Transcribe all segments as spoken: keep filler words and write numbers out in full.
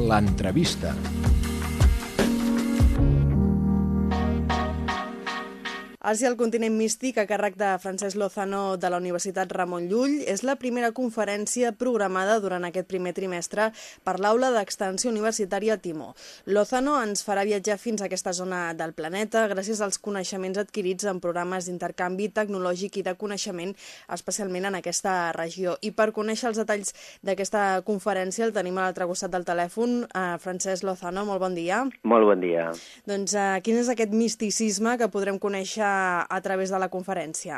l'entrevista. Àsia al continent místic, a càrrec de Francesc Lozano de la Universitat Ramon Llull, és la primera conferència programada durant aquest primer trimestre per l'Aula d'Extensió Universitària Timó. Lozano ens farà viatjar fins a aquesta zona del planeta gràcies als coneixements adquirits en programes d'intercanvi tecnològic i de coneixement, especialment en aquesta regió. I per conèixer els detalls d'aquesta conferència el tenim a l'altre costat del telèfon. Uh, Francesc Lozano, molt bon dia. Molt bon dia. Doncs uh, quin és aquest misticisme que podrem conèixer a través de la conferència?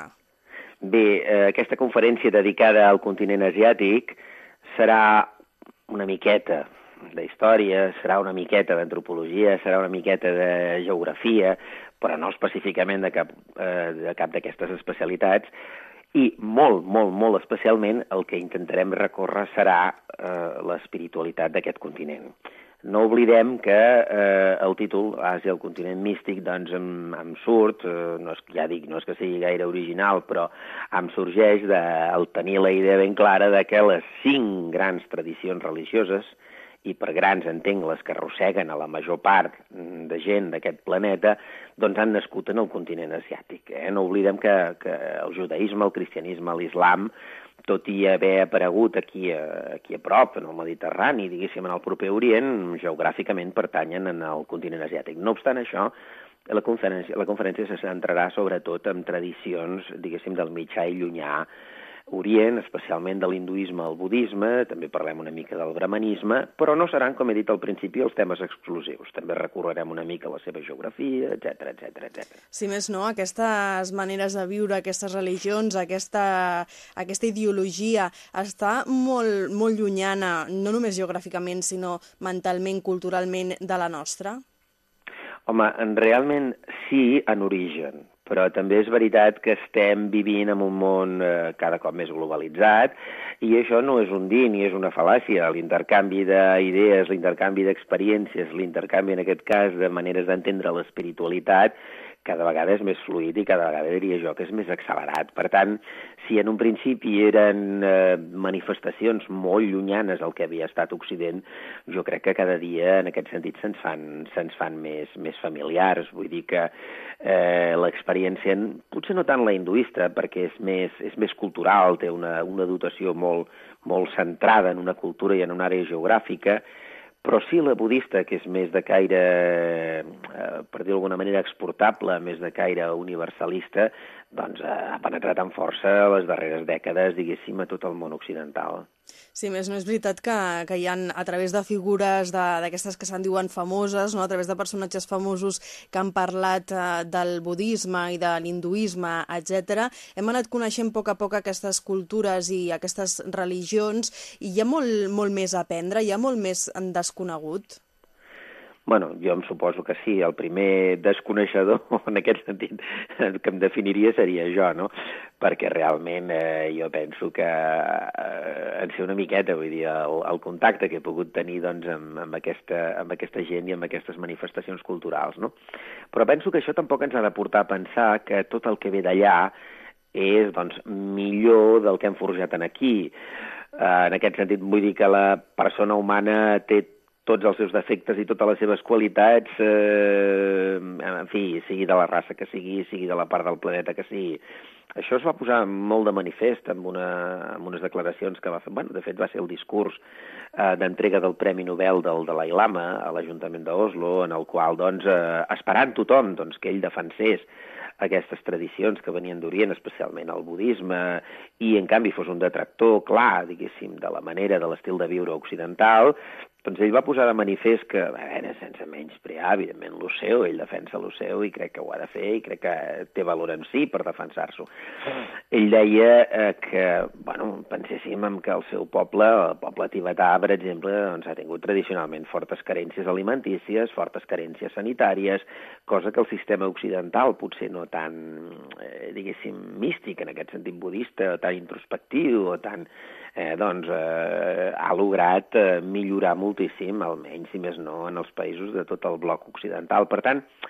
Bé, eh, aquesta conferència dedicada al continent asiàtic serà una miqueta d'història, serà una miqueta d'antropologia, serà una miqueta de geografia, però no específicament de cap, eh, de cap d'aquestes especialitats, i molt, molt, molt especialment el que intentarem recórrer serà eh, l'espiritualitat d'aquest continent. No oblidem que eh, el títol, Àsia, el continent místic, doncs em, em surt, eh, no és, ja dic, no és que sigui gaire original, però em sorgeix de, el tenir la idea ben clara de que les cinc grans tradicions religioses, i per grans entenc les que arrosseguen a la major part de gent d'aquest planeta, doncs han nascut en el continent asiàtic. Eh? No oblidem que, que el judaïsme, el cristianisme, l'islam, tot i haver aparegut aquí a, aquí a prop, en el Mediterrani, diguéssim, en el proper Orient, geogràficament pertanyen al continent asiàtic. No obstant això, la conferència, la conferència se centrarà sobretot en tradicions, diguéssim, del mitjà i llunyà Orient, especialment de l'hinduisme al budisme, també parlem una mica del brahmanisme, però no seran, com he dit al principi, els temes exclusius. També recorrerem una mica a la seva geografia, etcètera, etcètera, etcètera. Si més no, aquestes maneres de viure, aquestes religions, aquesta, aquesta ideologia està molt, molt llunyana, no només geogràficament, sinó mentalment, culturalment, de la nostra? Home, realment sí, en origen, però també és veritat que estem vivint en un món eh, cada cop més globalitzat i això no és un dir ni és una fal·làcia. L'intercanvi d'idees, l'intercanvi d'experiències, l'intercanvi en aquest cas de maneres d'entendre l'espiritualitat cada vegada és més fluid i cada vegada diria jo que és més accelerat. Per tant, si en un principi eren eh, manifestacions molt llunyanes al que havia estat Occident, jo crec que cada dia en aquest sentit se'ns fan, se'ns fan més, més familiars. Vull dir que eh, l'experiència, potser no tant la hinduista, perquè és més, és més cultural, té una, una dotació molt, molt centrada en una cultura i en una àrea geogràfica, però sí la budista, que és més de caire, eh, per dir d'alguna manera, exportable, més de caire universalista, doncs eh, ha penetrat amb força les darreres dècades, diguéssim, a tot el món occidental. Sí, més no és veritat que, que hi ha, a través de figures d'aquestes que se'n diuen famoses, no? A través de personatges famosos que han parlat eh, del budisme i de l'hinduisme, etcètera, hem anat coneixent a poc a poc aquestes cultures i aquestes religions i hi ha molt, molt més a aprendre, hi ha molt més desconegut. Bueno, jo em suposo que sí. El primer desconeixedor, en aquest sentit, que em definiria seria jo, no? Perquè realment eh, jo penso que eh, en sé una miqueta, vull dir, el, el contacte que he pogut tenir doncs, amb, amb, aquesta, amb aquesta gent i amb aquestes manifestacions culturals, no? Però penso que això tampoc ens ha de portar a pensar que tot el que ve d'allà és doncs, millor del que hem forjat aquí. Eh, en aquest sentit, vull dir que la persona humana té tots els seus defectes i totes les seves qualitats, eh, en fi, sigui de la raça que sigui, sigui de la part del planeta que sigui. Això es va posar molt de manifest amb, una, amb unes declaracions que va fer, bueno, de fet va ser el discurs eh, d'entrega del Premi Nobel del Dalai Lama a l'Ajuntament d'Oslo, en el qual, doncs, eh, esperant tothom doncs, que ell defensés aquestes tradicions que venien d'Orient, especialment el budisme, i en canvi fos un detractor clar, diguéssim, de la manera, de l'estil de viure occidental, doncs ell va posar de manifest que, a veure, sense menysprear, evidentment, l'Oceu, ell defensa l'Oceu i crec que ho ha de fer i crec que té valor en si per defensar-s'ho. Ell deia eh, que, bueno, penséssim en que el seu poble, el poble tibetà, per exemple, doncs, ha tingut tradicionalment fortes carències alimentícies, fortes carències sanitàries, cosa que el sistema occidental, potser no tan, eh, diguéssim, místic, en aquest sentit budista, o tan introspectiu, o tan, eh, doncs, eh, ha lograt eh, millorar moltíssim, almenys, si més no, en els països de tot el bloc occidental. Per tant,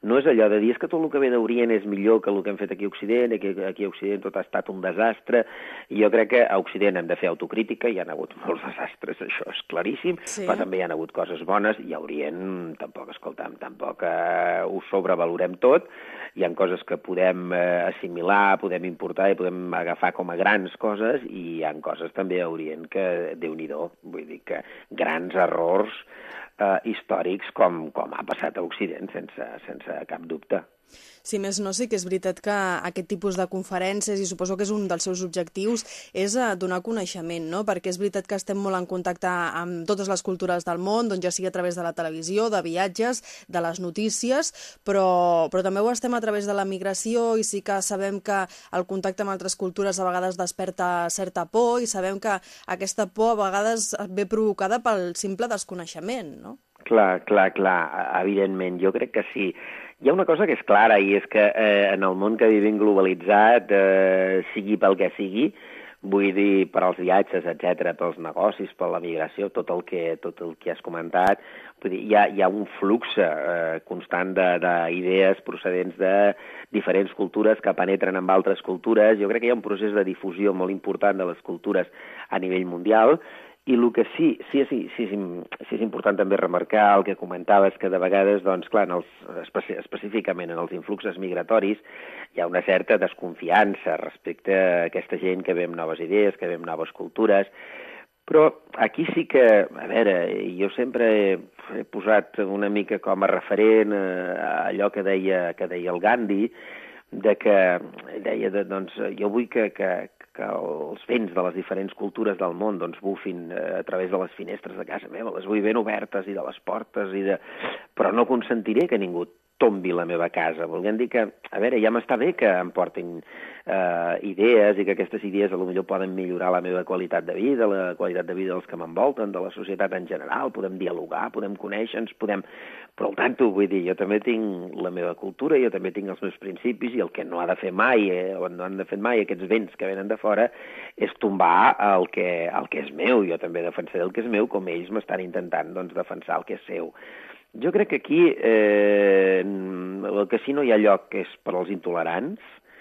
no és allò de dir que tot el que ve d'Orient és millor que el que hem fet aquí a Occident, aquí, aquí a Occident tot ha estat un desastre, i jo crec que a Occident hem de fer autocrítica, hi ha hagut molts desastres, això és claríssim, sí. Però també hi ha hagut coses bones, i a Orient tampoc, escolta'm, tampoc eh, ho sobrevalorem tot, hi ha coses que podem eh, assimilar, podem importar i podem agafar com a grans coses, i hi ha coses també a Orient que, Déu-n'hi-do, vull dir que grans errors eh, històrics com, com ha passat a Occident, sense, sense cap dubte. Sí, més no, sí que és veritat que aquest tipus de conferències, i suposo que és un dels seus objectius, és donar coneixement, no? Perquè és veritat que estem molt en contacte amb totes les cultures del món, doncs ja sigui a través de la televisió, de viatges, de les notícies, però, però també ho estem a través de la migració, i sí que sabem que el contacte amb altres cultures a vegades desperta certa por, i sabem que aquesta por a vegades ve provocada pel simple desconeixement, no? Clar, clar, clar, evidentment, jo crec que sí. Hi ha una cosa que és clara, i és que eh, en el món que vivim globalitzat, eh, sigui pel que sigui, vull dir, per als viatges, etcètera, pels negocis, per la migració, tot el que, tot el que has comentat, vull dir, hi ha, hi ha un flux eh, constant d'idees procedents de diferents cultures que penetren en altres cultures. Jo crec que hi ha un procés de difusió molt important de les cultures a nivell mundial, i el que sí, sí, sí, sí, sí, sí és important també remarcar el que comentaves, que de vegades, doncs, clar, en els, específicament en els influxes migratoris, hi ha una certa desconfiança respecte a aquesta gent que ve amb noves idees, que ve amb noves cultures, però aquí sí que, a veure, jo sempre he, he posat una mica com a referent eh, allò que deia, que deia el Gandhi, de que deia, de, doncs, jo vull que, que, que els vents de les diferents cultures del món doncs, bufin eh, a través de les finestres de casa meva, les vull ben obertes i de les portes, i de... però no consentiré que ningú tombi la meva casa. Volguem dir que, a veure, ja m'està bé que em portin eh, idees, i que aquestes idees potser poden millorar la meva qualitat de vida, la qualitat de vida dels que m'envolten, de la societat en general, podem dialogar, podem conèixer-nos, podem... Però al tanto, vull dir, jo també tinc la meva cultura, jo també tinc els meus principis, i el que no ha de fer mai, eh, o no han de fer mai aquests vents que venen de fora, és tombar el que, el que és meu. Jo també defensaré el que és meu, com ells m'estan intentant doncs, defensar el que és seu. Jo crec que aquí eh, el que sí no hi ha lloc és per als intolerants,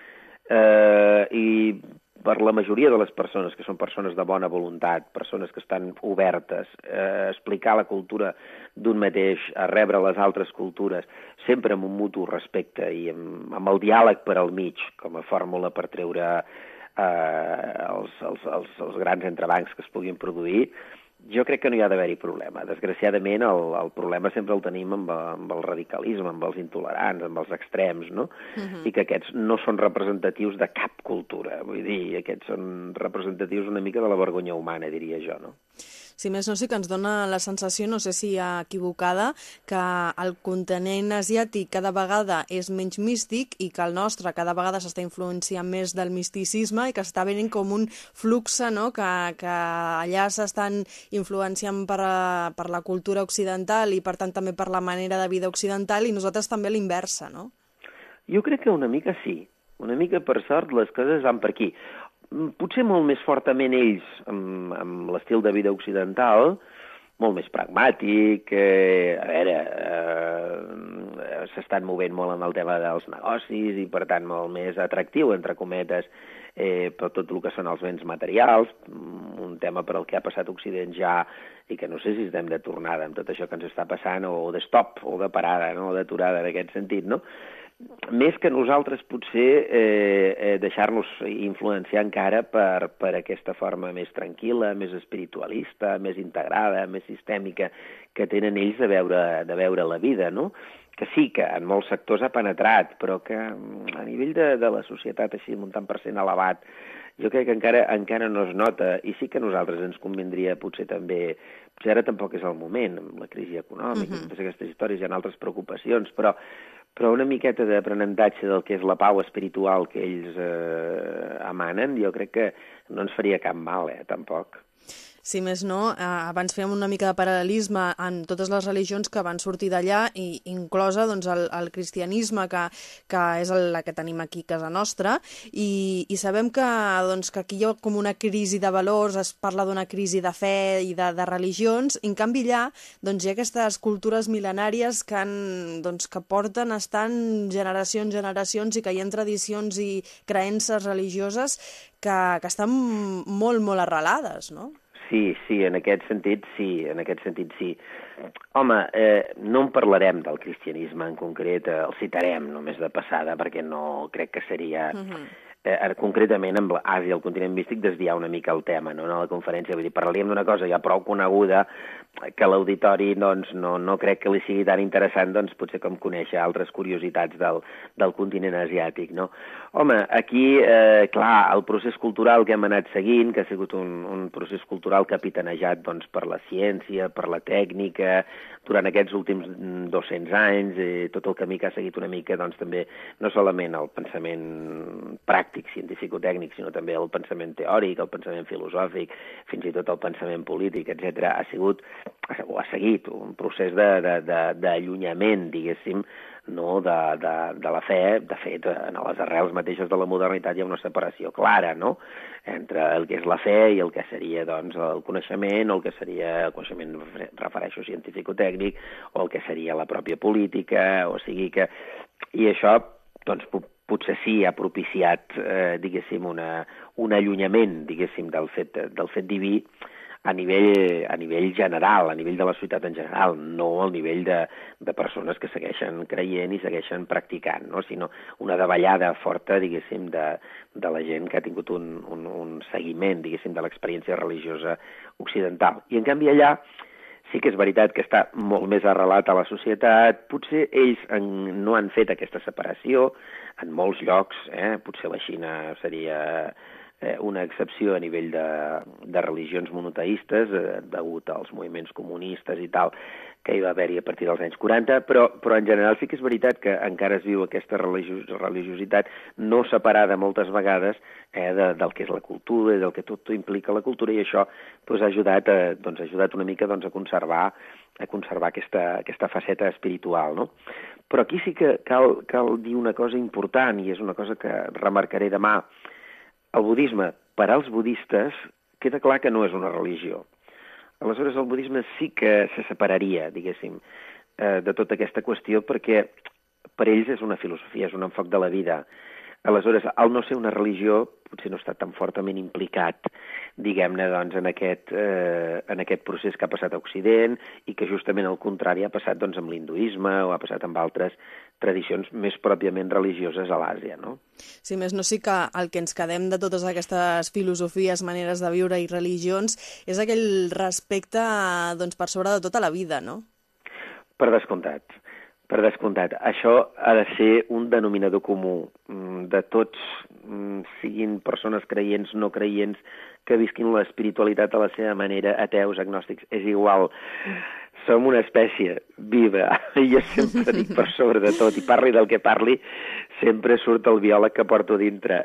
eh, i per la majoria de les persones, que són persones de bona voluntat, persones que estan obertes a explicar la cultura d'un mateix, a rebre les altres cultures, sempre amb un mutu respecte i amb, amb el diàleg per al mig, com a fórmula per treure eh, els, els, els, els grans entrebancs que es puguin produir, jo crec que no hi ha d'haver-hi problema. Desgraciadament, el, el problema sempre el tenim amb, amb el radicalisme, amb els intolerants, amb els extrems, no? Uh-huh. I que aquests no són representatius de cap cultura. Vull dir, aquests són representatius una mica de la vergonya humana, diria jo, no? Si més no, sí que ens dona la sensació, no sé si equivocada, que el continent asiàtic cada vegada és menys místic i que el nostre cada vegada s'està influenciant més del misticisme i que està venint com un flux, no? que, que allà s'estan influenciant per, a, per la cultura occidental i per tant també per la manera de vida occidental, i nosaltres també a l'inversa, no? Jo crec que una mica sí. Una mica, per sort, les coses van per aquí. Potser molt més fortament ells amb, amb l'estil de vida occidental, molt més pragmàtic, eh, a veure, eh, s'estan movent molt en el tema dels negocis i, per tant, molt més atractiu, entre cometes, eh, per tot el que són els béns materials, un tema per al que ha passat Occident ja, i que no sé si estem de tornada amb tot això que ens està passant, o de stop, o de parada, no? O d'aturada, en aquest sentit, no? Més que nosaltres potser eh, eh, deixar-nos influenciar encara per, per aquesta forma més tranquil·la, més espiritualista, més integrada, més sistèmica que tenen ells de veure, de veure la vida, no? Que sí que en molts sectors ha penetrat, però que a nivell de, de la societat així amb un tant per cent elevat, jo crec que encara, encara no es nota, i sí que a nosaltres ens convindria potser també, potser ara tampoc és el moment, amb la crisi econòmica, uh-huh. totes aquestes històries, hi ha altres preocupacions, però, però una miqueta d'aprenentatge del que és la pau espiritual que ells eh, emanen, jo crec que no ens faria cap mal, eh, tampoc. Si més no, eh, abans fèiem una mica de paral·lelisme en totes les religions que van sortir d'allà, i inclosa doncs, el, el cristianisme, que, que és el, la que tenim aquí a casa nostra, i, i sabem que, doncs, que aquí hi ha com una crisi de valors, es parla d'una crisi de fe i de, de religions, i en canvi allà doncs, hi ha aquestes cultures mil·lenàries que, han, doncs, que porten estant generacions, generacions, i que hi ha tradicions i creences religioses que, que estan molt, molt arrelades, no? Sí, sí, en aquest sentit sí, en aquest sentit sí. Home, eh, no en parlarem del cristianisme en concret, eh, el citarem només de passada, perquè no crec que seria... Uh-huh. Eh, concretament amb l'Àsia, el continent místic, desviar una mica el tema, no?, en la conferència. Vull dir, parlaríem d'una cosa ja prou coneguda que l'auditori doncs, no, no crec que li sigui tan interessant, doncs, potser com conèixer altres curiositats del, del continent asiàtic, no? Home, aquí, eh, clar, el procés cultural que hem anat seguint, que ha sigut un, un procés cultural capitanejat doncs, per la ciència, per la tècnica, durant aquests últims dos-cents anys, eh, tot el camí que ha seguit una mica, doncs, també, no solament el pensament pràctic, científico-tècnic, sinó també el pensament teòric, el pensament filosòfic, fins i tot el pensament polític, etcètera, ha sigut, o ha seguit un procés d'allunyament, diguéssim, no, de, de, de la fe. De fet, en les arrels mateixes de la modernitat hi ha una separació clara, no?, entre el que és la fe i el que seria, doncs, el coneixement, o el que seria, el coneixement, refereixo, científico-tècnic, o el que seria la pròpia política, o sigui que... I això, doncs, potser sí ha propiciat, eh, diguéssim, una, un allunyament, diguéssim, del fet, del fet diví a nivell, a nivell general, a nivell de la societat en general, no al nivell de, de persones que segueixen creient i segueixen practicant, no?, sinó una davallada forta, diguéssim, de, de la gent que ha tingut un, un, un seguiment, diguéssim, de l'experiència religiosa occidental. I, en canvi, allà sí que és veritat que està molt més arrelat a la societat. Potser ells en, no han fet aquesta separació en molts llocs, eh? Potser la Xina seria eh, una excepció a nivell de, de religions monoteistes, eh, degut als moviments comunistes i tal, que hi va haver-hi a partir dels anys quaranta, però, però en general sí que és veritat que encara es viu aquesta religios, religiositat no separada moltes vegades eh, de, del que és la cultura i del que tot implica la cultura, i això doncs, ha, ajudat a, doncs, ha ajudat una mica doncs, a conservar, a conservar aquesta, aquesta faceta espiritual, no? Però aquí sí que cal, cal dir una cosa important, i és una cosa que remarcaré demà. El budisme, per als budistes, queda clar que no és una religió. Aleshores, el budisme sí que se separaria, diguéssim, eh, de tota aquesta qüestió, perquè per ells és una filosofia, és un enfoc de la vida. Aleshores, al no ser una religió, potser no està tan fortament implicat, diguem-ne, doncs, en aquest, eh, en aquest procés que ha passat a Occident, i que justament al contrari ha passat doncs, amb l'hinduisme o ha passat amb altres tradicions més pròpiament religioses a l'Àsia, no? Sí, més no sí que el que ens quedem de totes aquestes filosofies, maneres de viure i religions és aquell respecte, doncs, per sobre de tota la vida, no? Per descomptat. Per descomptat. Això ha de ser un denominador comú de tots, siguin persones creients, no creients, que visquin l'espiritualitat a la seva manera, ateus, agnòstics, és igual. Som una espècie viva, i jo sempre dic per sobre de tot, i parli del que parli, sempre surt el biòleg que porto dintre.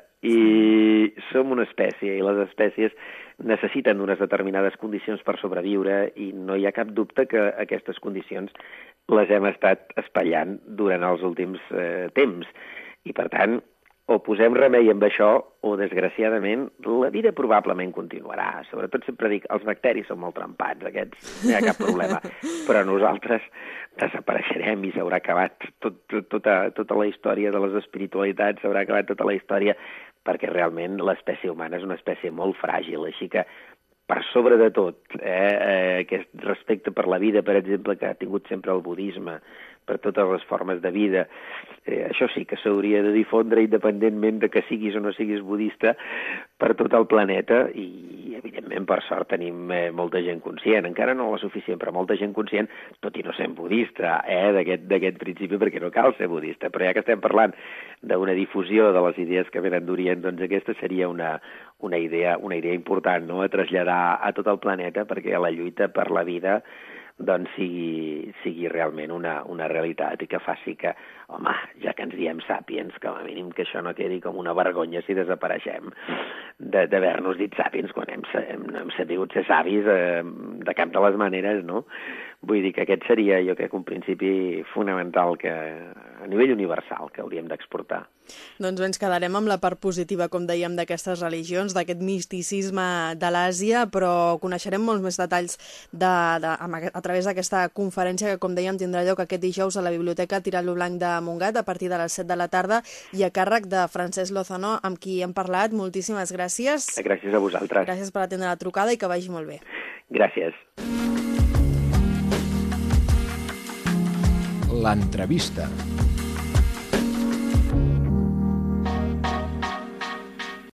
I som una espècie, i les espècies necessiten unes determinades condicions per sobreviure, i no hi ha cap dubte que aquestes condicions les hem estat espatllant durant els últims eh, temps. I, per tant, o posem remei amb això, o, desgraciadament, la vida probablement continuarà. Sobretot sempre dic, els bacteris són molt trempats, aquests, no hi ha cap problema. Però nosaltres desapareixerem i s'haurà acabat tot, tot, tota, tota la història de les espiritualitats, s'haurà acabat tota la història, perquè realment l'espècie humana és una espècie molt fràgil, així que per sobre de tot, eh, aquest respecte per la vida, per exemple, que ha tingut sempre el budisme, per totes les formes de vida, eh, això sí que s'hauria de difondre independentment de que siguis o no siguis budista per tot el planeta, i evidentment per sort tenim eh, molta gent conscient, encara no la suficient, però molta gent conscient, tot i no sent budista, eh, d'aquest principi, perquè no cal ser budista, però ja que estem parlant d'una difusió de les idees que venen d'Orient, doncs aquesta seria una, una, idea, una idea important, no?, a traslladar a tot el planeta, perquè la lluita per la vida doncs sigui, sigui realment una, una realitat i que faci que, home, ja que ens diem sàpiens, com a mínim que això no quedi com una vergonya si desapareixem d'haver-nos dit sàpiens quan hem, hem, hem sabut ser savis eh, de cap de les maneres, no? Vull dir que aquest seria, jo crec, un principi fonamental que, a nivell universal que hauríem d'exportar. Doncs bé, ens quedarem amb la part positiva, com dèiem, d'aquestes religions, d'aquest misticisme de l'Àsia, però coneixerem molts més detalls de, de, a través d'aquesta conferència que, com dèiem, tindrà lloc aquest dijous a la Biblioteca Tirant-lo Blanc de Montgat a partir de les set de la tarda i a càrrec de Francesc Lozano, amb qui hem parlat. Moltíssimes gràcies. Gràcies a vosaltres. Gràcies per atendre la trucada i que vagi molt bé. Gràcies. L'entrevista.